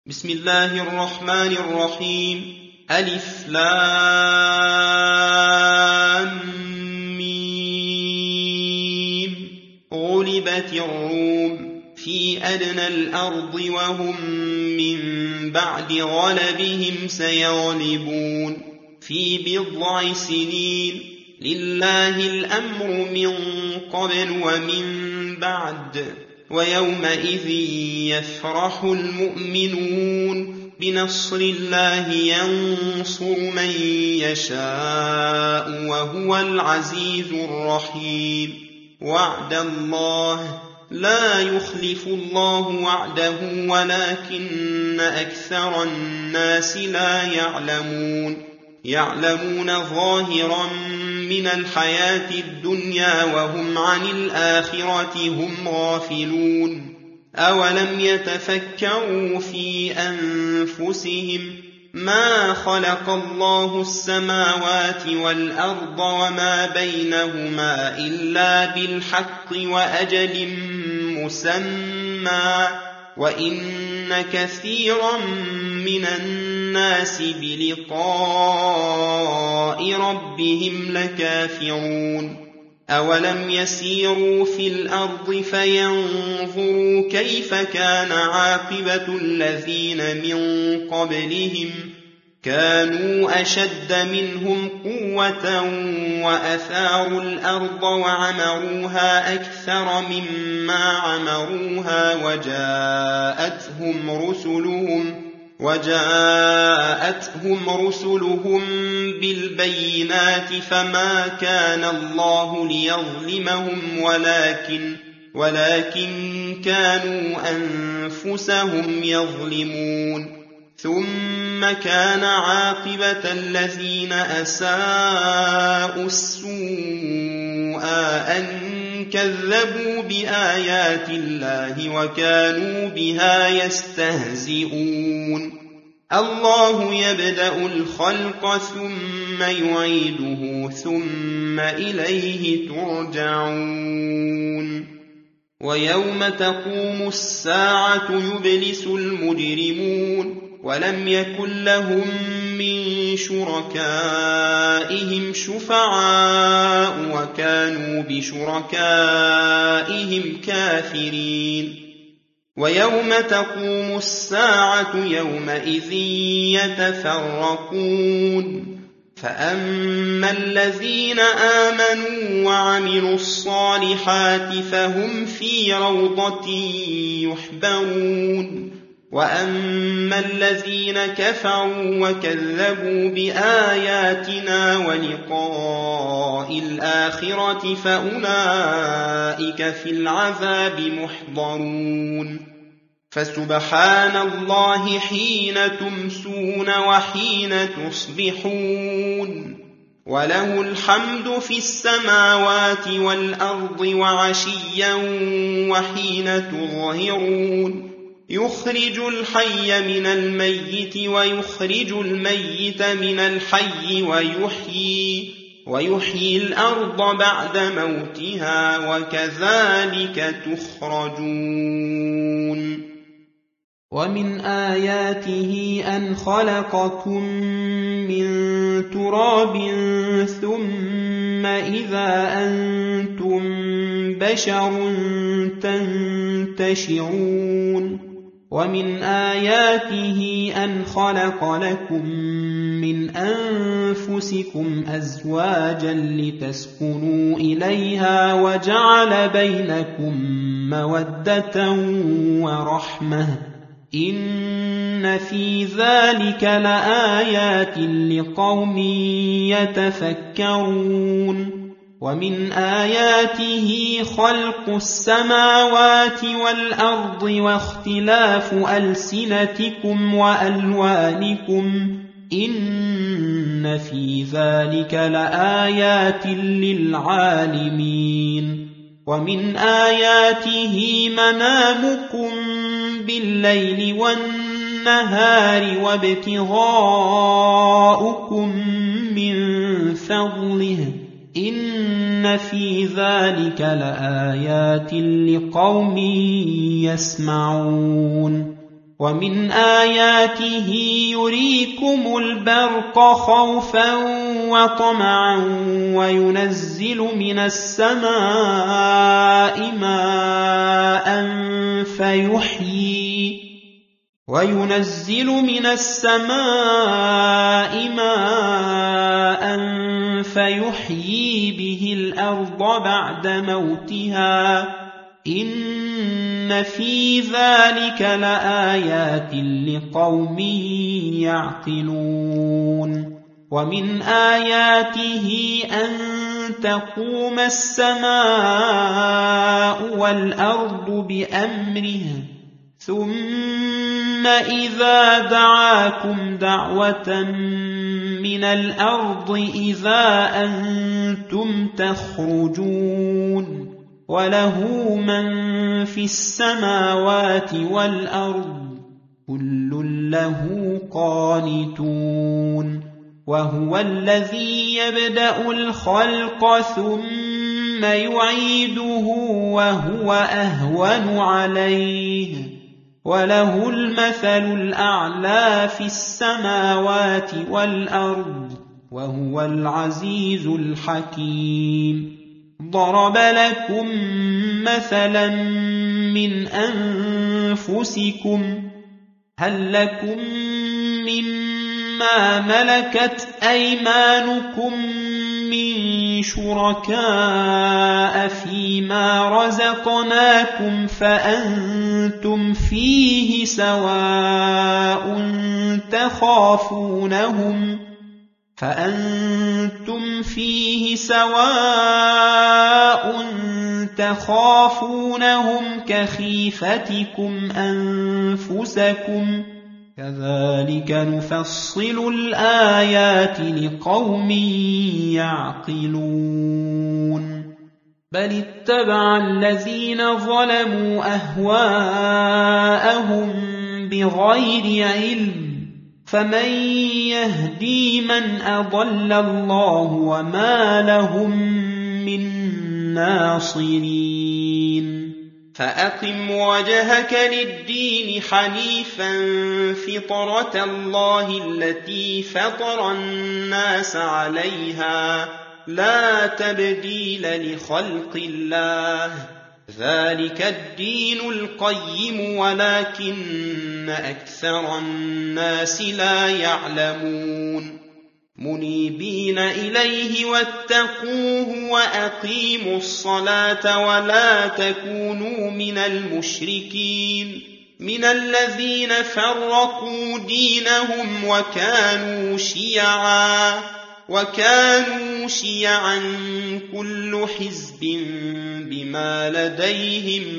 بسم الله الرحمن الرحيم. ألف لام ميم. غلبت الروم في أدنى الأرض وهم من بعد غلبهم سيغلبون في بضع سنين. لله الأمر من قبل ومن بعد ويومئذ يفرح المؤمنون بنصر الله ينصر من يشاء وهو العزيز الرحيم. وعد الله لا يخلف الله وعده ولكن أكثر الناس لا يعلمون ظاهرا من الحياة الدنيا وهم عن الآخرة هم غافلون. أولم يتفكروا في أنفسهم ما خلق الله السماوات والأرض وما بينهما إلا بالحق وأجل مسمى وإن كثيرا من الناس بلقاء ربهم لكافرون. أولم يسيروا في الأرض فينظروا كيف كان عاقبة الذين من قبلهم كانوا أشد منهم قوة وأثاروا الأرض وعمروها أكثر مما عمروها وجاءتهم رسلهم بالبينات فما كان الله ليظلمهم ولكن كانوا أنفسهم يظلمون. ثم كان عاقبة الذين أساءوا السوء أن كذبوا بآيات الله وكانوا بها يستهزئون. الله يبدأ الخلق ثم يعيده ثم إليه ترجعون. ويوم تقوم الساعة يبلس المجرمون ولم يكن لهم من شركائهم شفعاء وكانوا بشركائهم كافرين. ويوم تقوم الساعة يومئذ يتفرقون فأما الذين آمنوا وعملوا الصالحات فهم في روضة يحبرون وأما الذين كفروا وكذبوا بآياتنا ولقاء الآخرة فأولئك في العذاب محضرون. فسبحان الله حين تمسون وحين تصبحون وله الحمد في السماوات والأرض وعشيا وحين تظهرون. يخرج الحي من الميت ويخرج الميت من الحي ويحيي الأرض بعد موتها وكذلك تخرجون. ومن آياته أن خلقكم من تراب ثم إذا أنتم بشر تنتشرون. ومن آياته أن خلق لكم من أنفسكم أزواجا لتسكنوا إليها وجعل بينكم مودة ورحمة إن في ذلك لآيات لقوم يتفكرون. ومن آياته خلق السماوات والأرض واختلاف ألسنتكم وألوانكم إن في ذلك لآيات للعالمين. ومن آياته منامكم بالليل والنهار وابتغاؤكم من فضله إن في ذلك لآيات لقوم يسمعون ومن آياته يريكم البرق خوفا وطمعا وينزل من السماء ماء فيحيي به الأرض بعد موتها إن في ذلك لآيات لقوم يعقلون ومن آياته أن تقوم السماء والأرض بأمره ثم إذا دعاكم دعوة من الأرض إذا أنتم تخرجون وله من في السماوات والأرض كل له قانتون وهو الذي يبدأ الخلق ثم يعيده وهو أهون عليه وله المثل الأعلى في السماوات والأرض وهو العزيز الحكيم ضرب لكم مثلا من أنفسكم هل لكم مما ملكت أيمانكم من شركاء فيما رزقناكم فأنتم فيه سواء تخافونهم كخيفتكم أنفسكم كذلك نفصل الآيات لقوم يعقلون بل اتبع الذين ظلموا أهواءهم بغير علم فمن يهدي من أضل الله وما لهم من ناصرين فأقم وجهك للدين حنيفا فطرة الله التي فطر الناس عليها لا تبديل لخلق الله ذلك الدين القيم ولكن أكثر الناس لا يعلمون منيبين إليه واتقوه وأقيموا الصلاة ولا تكونوا من المشركين من الذين فرقوا دينهم وكانوا شيعا كل حزب بما لديهم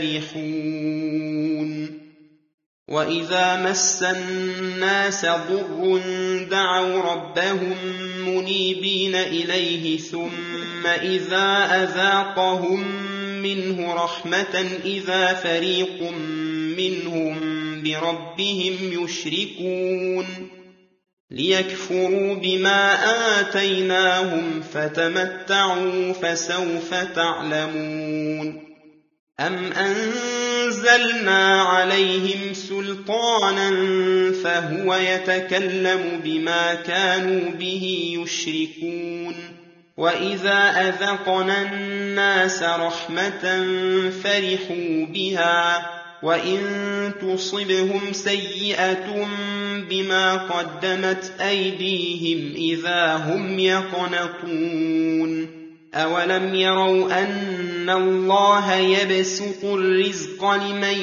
فرحون وإذا مس الناس ضر دعوا ربهم منيبين إليه ثم إذا أذاقهم منه رحمة إذا فريق منهم بربهم يشركون ليكفروا بما آتيناهم فتمتعوا فسوف تعلمون أم أنزلنا عليهم سلطانا فهو يتكلم بما كانوا به يشركون وإذا أذقنا الناس رحمة فرحوا بها وإن تصبهم سيئة بما قدمت أيديهم إذا هم يقنطون أولم يروا أن الله يبسط الرزق لمن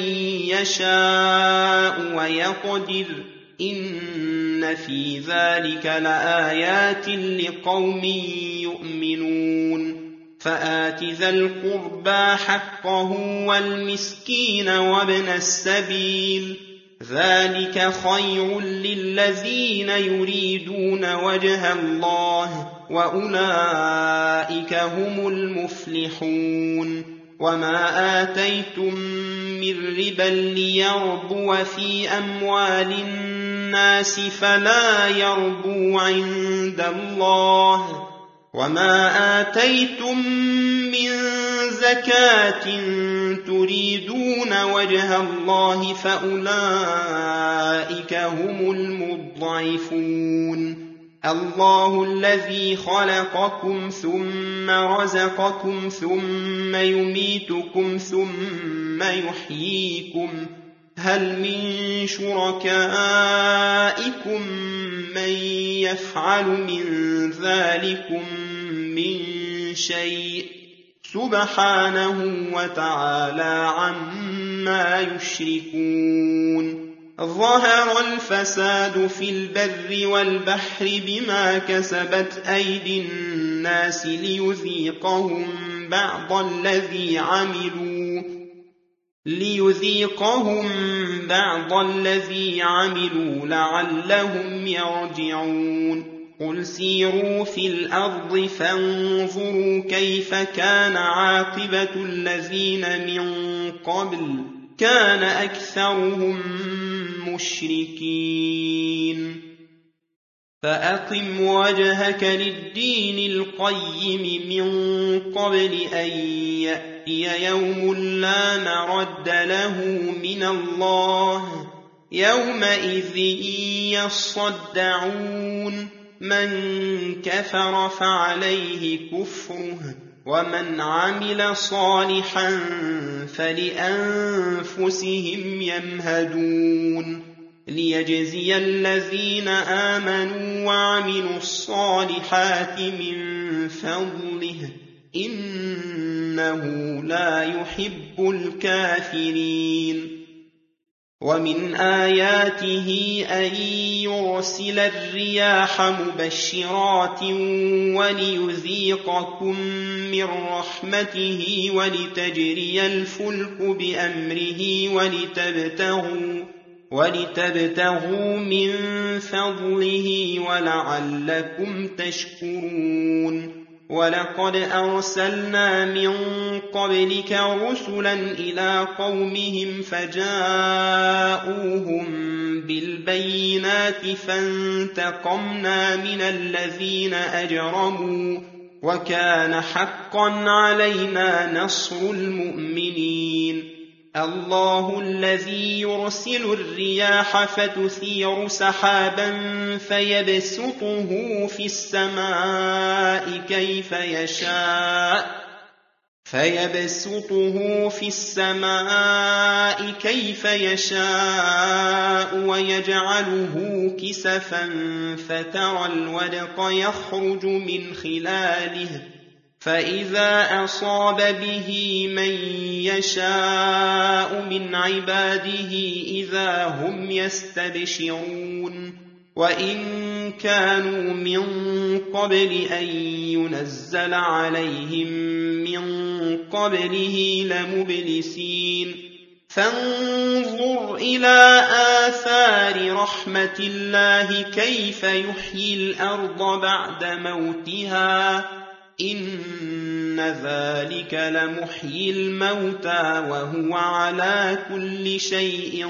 يشاء ويقدر إن في ذلك لآيات لقوم يؤمنون فآت ذا القربى حقه والمسكين وابن السبيل ذلك خير للذين يريدون وجه الله وأولئك هم المفلحون وما آتيتم من ربا ليربو في أموال الناس فلا يربو عند الله وما آتيتم من زكاة تريدون وجه الله فأولئك هم المضعفون الله الذي خلقكم ثم رزقكم ثم يميتكم ثم يحييكم هل من شركائكم من يفعل من ذلكم من شيء سبحانه وتعالى عما يشركون ظهر الفساد في البر والبحر بما كسبت أيدي الناس ليذيقهم بعض الذي عملوا لعلهم يرجعون قل سيروا في الأرض فانظروا كيف كان عاقبة الذين من قبل كان أكثرهم مشركين فأقم وجهك للدين القيم من قبل أن يأتي يوم لا مرد له من الله يومئذ يصدعون من كفر فعليه كفره ومن عمل صالحا فلأنفسهم يمهدون ليجزي الذين آمنوا وعملوا الصالحات من فضله إنه لا يحب الكافرين ومن آياته أن يرسل الرياح مبشرات وليذيقكم من رحمته ولتجري الفلك بأمره ولتبتغوا من فضله ولعلكم تشكرون ولقد أرسلنا من قبلك رسلا إلى قومهم فجاءوهم بالبينات فانتقمنا من الذين أجرموا وكان حقا علينا نصر المؤمنين الله الذي يرسل الرياح فتثير سحابا فيبسطه في السماء كيف يشاء ويجعله كسفا فترى الودق يخرج من خلاله فإذا أصاب به من يشاء من عباده إذا هم يستبشرون وإن كانوا من قبل أن ينزل عليهم من قبله لمبلسين فانظر إلى آثار رحمة الله كيف يحيي الأرض بعد موتها إن ذلك لمحيي الموتى وهو على كل شيء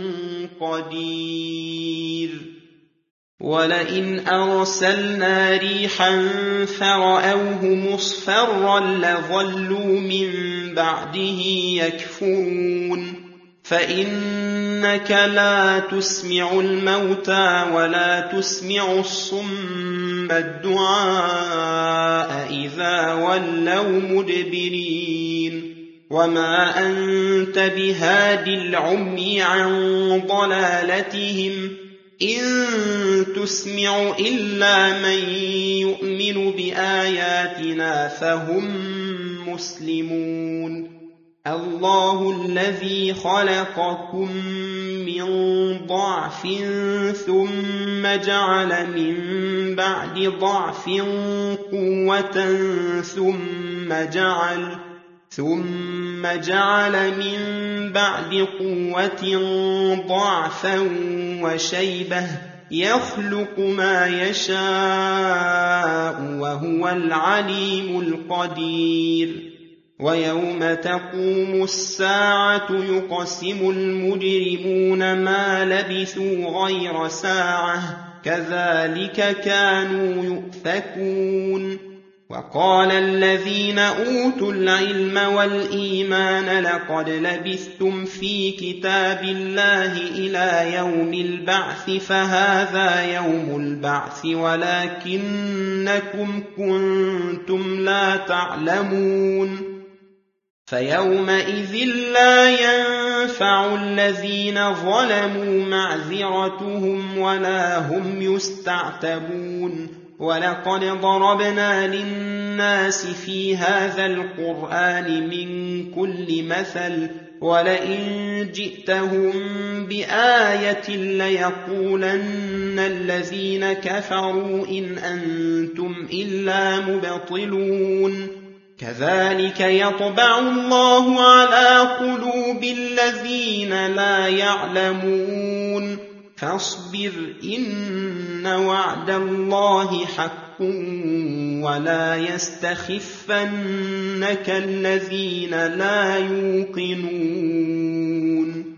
قدير ولئن أرسلنا ريحا فرأوه مصفرا لظلوا من بعده يكفرون فإنك لا تسمع الموتى ولا تسمع الصم الدعاء إذا ولوا مدبرين وما أنت بهاد العمي عن ضلالتهم إن تسمع إلا من يؤمن بآياتنا فهم مسلمون الله الذي خلقكم من ضعف ثم جعل من بعد ضعف قوة ثم جعل من بعد قوة ضعفا وشيبة يخلق ما يشاء وهو العليم القدير ويوم تقوم الساعة يقسم المجرمون ما لبثوا غير ساعة كذلك كانوا يؤفكون وقال الذين أوتوا العلم والإيمان لقد لبثتم في كتاب الله إلى يوم البعث فهذا يوم البعث ولكنكم كنتم لا تعلمون فيومئذ لا ينفع الذين ظلموا معذرتهم ولا هم يستعتبون ولقد ضربنا للناس في هذا القرآن من كل مثل ولئن جئتهم بآية ليقولن الذين كفروا إن أنتم إلا مبطلون كذلك يطبع الله على قلوب الذين لا يعلمون فاصبر إن وعد الله حق ولا يستخفنك الذين لا يوقنون